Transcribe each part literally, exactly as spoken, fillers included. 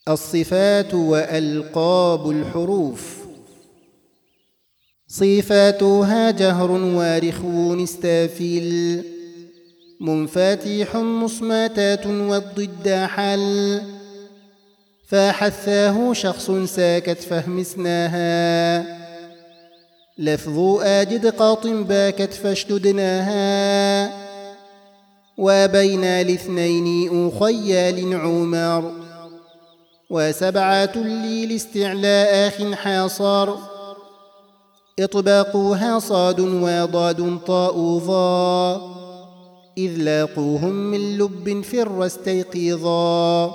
الصفات وألقاب الحروف. صفاتها جهر وارخون استافل، منفاتيح مصماتات والضد حل، فحثاه شخص ساكت فهمسناها، لفظ آجد قاط باكت فاشتدناها، وبين الاثنين أخيال عمر، وسبعة لي لاستعلاء آخ حاصر، إطباقها صاد وضاد طاء ظا، إذ لاقوهم من لب فر استيقظا،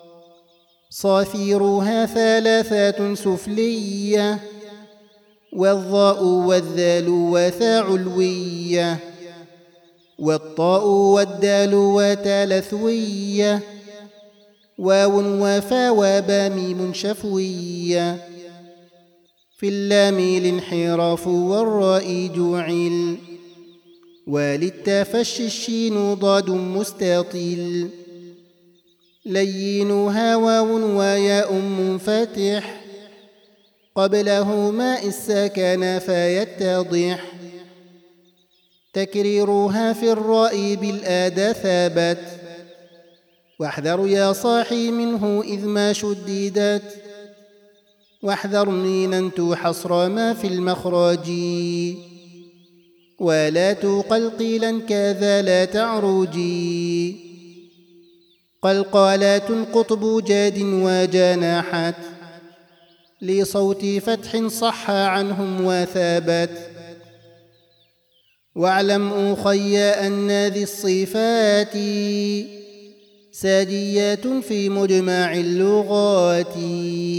صافيرها ثلاثات سفلية، والضاء والذال وثاء علوية، والطاء والدال وتالثوية، واو وفا وبا ميم شفوية، في اللام الانحراف والراء جعل، وللتاء الشين ضاد مستطيل، لينها واو وياء منفتح، قبله ماء السكن فيتضح، تكريرها في الراء بالآد ثابت، واحذر يا صاحي منه إذ ما شددت، واحذر مينا حصر ما في المخرج، ولا تقلقلا كذا لا تعرجي، قلقالات قطب جاد وجناحت، لصوت فتح صح عنهم وثابت، واعلم أخي أن ذي الصفات ساديات في مجمع اللغات.